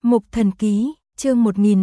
Mục Thần Ký, chương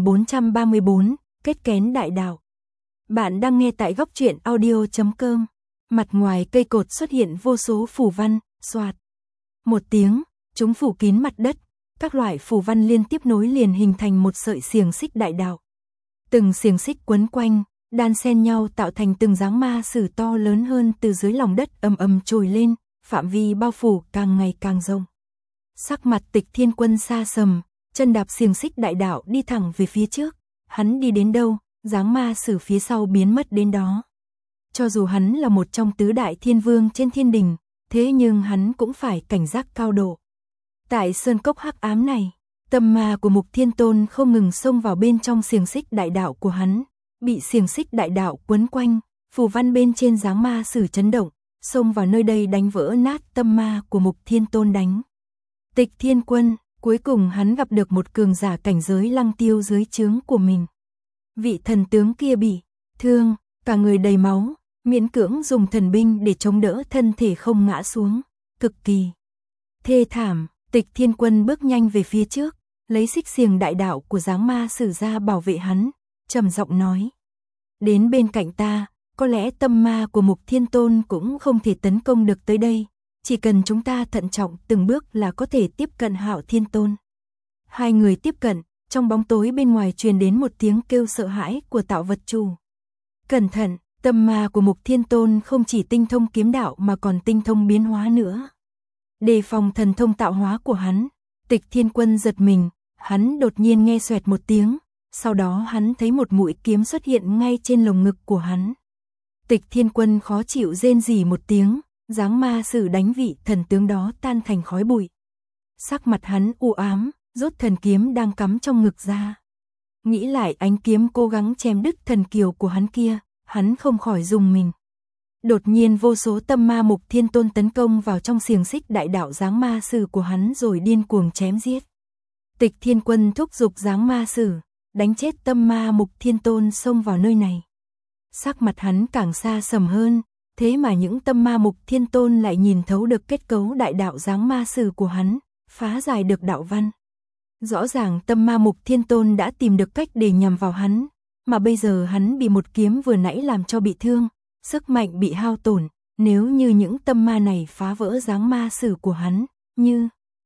1434, kết kén đại đạo. Bạn đang nghe tại góc truyện audio.com. Mặt ngoài cây cột xuất hiện vô số phù văn, xoạt. Một tiếng, chúng phủ kín mặt đất, các loại phù văn liên tiếp nối liền hình thành một sợi xiềng xích đại đạo. Từng xiềng xích quấn quanh, đan xen nhau tạo thành từng dáng ma sử to lớn hơn từ dưới lòng đất ầm ầm trồi lên, phạm vi bao phủ càng ngày càng rộng. Sắc mặt Tịch Thiên Quân xa sầm, chân đạp xiềng xích đại đạo đi thẳng về phía trước, hắn đi đến đâu, dáng ma sử phía sau biến mất đến đó. Cho dù hắn là một trong tứ đại thiên vương trên thiên đình, thế nhưng hắn cũng phải cảnh giác cao độ. Tại sơn cốc hắc ám này, tâm ma của Mục Thiên Tôn không ngừng xông vào bên trong xiềng xích đại đạo của hắn, bị xiềng xích đại đạo quấn quanh, phù văn bên trên dáng ma sử chấn động, xông vào nơi đây đánh vỡ nát tâm ma của Mục Thiên Tôn đánh. Tịch Thiên Quân, cuối cùng hắn gặp được một cường giả cảnh giới Lăng Tiêu dưới trướng của mình. Vị thần tướng kia bị thương, cả người đầy máu, miễn cưỡng dùng thần binh để chống đỡ thân thể không ngã xuống, cực kỳ thê thảm. Tịch Thiên Quân bước nhanh về phía trước, lấy xích xiềng đại đạo của dáng ma sử ra bảo vệ hắn, trầm giọng nói: đến bên cạnh ta, có lẽ tâm ma của Mục Thiên Tôn cũng không thể tấn công được tới đây, chỉ cần chúng ta thận trọng từng bước là có thể tiếp cận Hạo Thiên Tôn. Hai người tiếp cận, trong bóng tối bên ngoài truyền đến một tiếng kêu sợ hãi của tạo vật chủ. Cẩn thận, tâm ma của Mục Thiên Tôn không chỉ tinh thông kiếm đạo mà còn tinh thông biến hóa nữa. Đề phòng thần thông tạo hóa của hắn. Tịch Thiên Quân giật mình, hắn đột nhiên nghe xoẹt một tiếng, sau đó hắn thấy một mũi kiếm xuất hiện ngay trên lồng ngực của hắn. Tịch Thiên Quân khó chịu rên rỉ một tiếng, dáng ma sử đánh vị thần tướng đó tan thành khói bụi. Sắc mặt hắn u ám, rút thần kiếm đang cắm trong ngực ra. Nghĩ lại ánh kiếm cố gắng chém đứt thần kiều của hắn kia, hắn không khỏi rùng mình. Đột nhiên vô số tâm ma Mục Thiên Tôn tấn công vào trong xiềng xích đại đạo dáng ma sử của hắn rồi điên cuồng chém giết. Tịch Thiên Quân thúc giục dáng ma sử, đánh chết tâm ma Mục Thiên Tôn xông vào nơi này. Sắc mặt hắn càng xa sầm hơn, thế mà những tâm ma Mục Thiên Tôn lại nhìn thấu được kết cấu đại đạo dáng ma sử của hắn, phá giải được đạo văn. Rõ ràng tâm ma Mục Thiên Tôn đã tìm được cách để nhằm vào hắn, mà bây giờ hắn bị một kiếm vừa nãy làm cho bị thương, sức mạnh bị hao tổn. Nếu như những tâm ma này phá vỡ dáng ma sử của hắn, như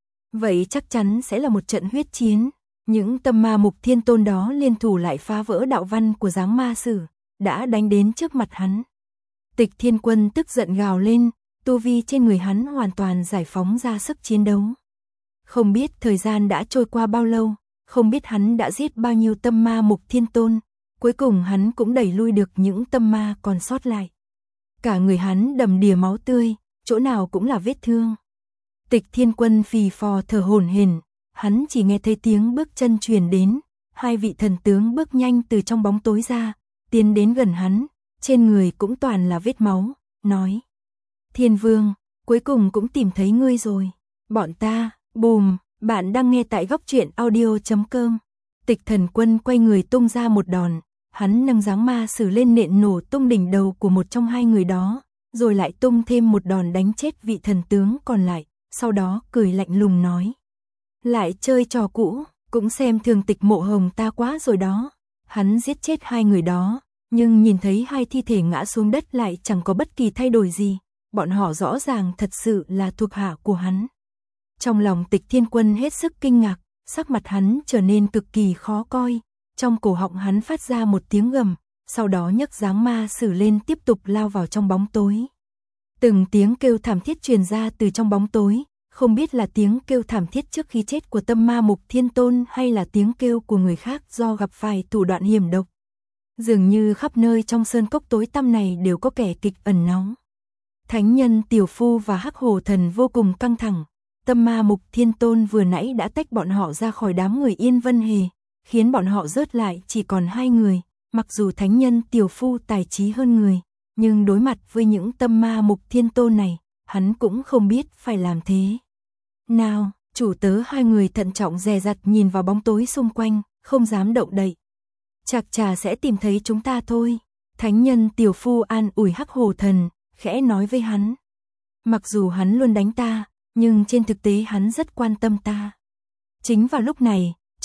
vậy chắc chắn sẽ là một trận huyết chiến. Những tâm ma Mục Thiên Tôn đó liên thủ lại phá vỡ đạo văn của dáng ma sử, đã đánh đến trước mặt hắn. Tịch Thiên Quân tức giận gào lên, tu vi trên người hắn hoàn toàn giải phóng ra sức chiến đấu. Không biết thời gian đã trôi qua bao lâu, không biết hắn đã giết bao nhiêu tâm ma Mục Thiên Tôn, cuối cùng hắn cũng đẩy lui được những tâm ma còn sót lại. Cả người hắn đầm đìa máu tươi, chỗ nào cũng là vết thương. Tịch Thiên Quân phì phò thở hổn hển, hắn chỉ nghe thấy tiếng bước chân truyền đến, hai vị thần tướng bước nhanh từ trong bóng tối ra, tiến đến gần hắn, trên người cũng toàn là vết máu, nói: Thiên Vương, cuối cùng cũng tìm thấy ngươi rồi. Bọn ta, bùm, bạn đang nghe tại góc truyện audio.com. Tịch Thần Quân quay người tung ra một đòn, hắn nâng dáng ma sử lên nện nổ tung đỉnh đầu của một trong hai người đó, rồi lại tung thêm một đòn đánh chết vị thần tướng còn lại, sau đó cười lạnh lùng nói: lại chơi trò cũ, cũng xem thường Tịch Mộ Hồng ta quá rồi đó. Hắn giết chết hai người đó, nhưng nhìn thấy hai thi thể ngã xuống đất lại chẳng có bất kỳ thay đổi gì, bọn họ rõ ràng thật sự là thuộc hạ của hắn. Trong lòng Tịch Thiên Quân hết sức kinh ngạc, sắc mặt hắn trở nên cực kỳ khó coi, trong cổ họng hắn phát ra một tiếng gầm, sau đó nhấc dáng ma sử lên tiếp tục lao vào trong bóng tối. Từng tiếng kêu thảm thiết truyền ra từ trong bóng tối, không biết là tiếng kêu thảm thiết trước khi chết của tâm ma Mục Thiên Tôn hay là tiếng kêu của người khác do gặp phải thủ đoạn hiểm độc. Dường như khắp nơi trong sơn cốc tối tăm này đều có kẻ kịch ẩn náu. Thánh nhân Tiểu Phu và Hắc Hổ Thần vô cùng căng thẳng. Tâm ma Mục Thiên Tôn vừa nãy đã tách bọn họ ra khỏi đám người Yên Vân Hề, khiến bọn họ rớt lại chỉ còn hai người. Mặc dù thánh nhân Tiểu Phu tài trí hơn người, nhưng đối mặt với những tâm ma Mục Thiên Tôn này, hắn cũng không biết phải làm thế nào. Chủ tớ hai người thận trọng dè dặt nhìn vào bóng tối xung quanh, không dám động đậy. Chạc trà sẽ tìm thấy chúng ta thôi. Thánh nhân Tiểu Phu an ủi Hắc Hổ Thần, khẽ nói với hắn. Mặc dù hắn luôn đánh ta, nhưng trên thực tế hắn rất quan tâm ta. Chính vào lúc này,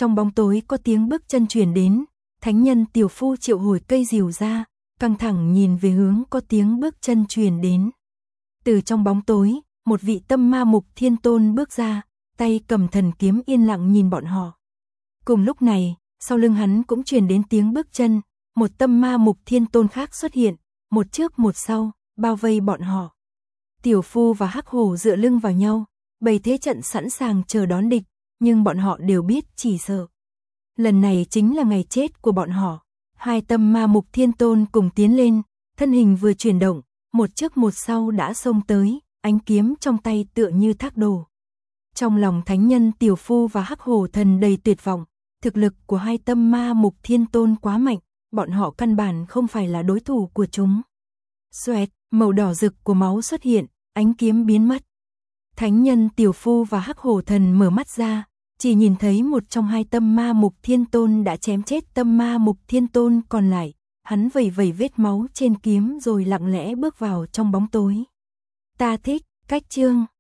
Trong bóng tối có tiếng bước chân truyền đến, thánh nhân Tiểu Phu triệu hồi cây rìu ra, căng thẳng nhìn về hướng có tiếng bước chân truyền đến. Từ trong bóng tối, một vị Tâm Ma Mục Thiên Tôn bước ra, tay cầm thần kiếm yên lặng nhìn bọn họ. Cùng lúc này, sau lưng hắn cũng truyền đến tiếng bước chân, một Tâm Ma Mục Thiên Tôn khác xuất hiện, một trước một sau, bao vây bọn họ. Tiểu Phu và Hắc Hổ dựa lưng vào nhau, bày thế trận sẵn sàng chờ đón địch, nhưng bọn họ đều biết chỉ sợ. Lần này chính là ngày chết của bọn họ. Hai Tâm Ma Mục Thiên Tôn cùng tiến lên, thân hình vừa chuyển động, một trước một sau đã xông tới, ánh kiếm trong tay tựa như thác đổ. Trong lòng thánh nhân Tiểu Phu và Hắc Hổ Thần đầy tuyệt vọng, thực lực của hai Tâm Ma Mục Thiên Tôn quá mạnh, bọn họ căn bản không phải là đối thủ của chúng. Xoẹt, màu đỏ rực của máu xuất hiện, ánh kiếm biến mất. Thánh nhân Tiểu Phu và Hắc Hổ Thần mở mắt ra, chỉ nhìn thấy một trong hai Tâm Ma Mục Thiên Tôn đã chém chết Tâm Ma Mục Thiên Tôn còn lại, hắn vẩy vẩy vết máu trên kiếm rồi lặng lẽ bước vào trong bóng tối. Ta thích cách chương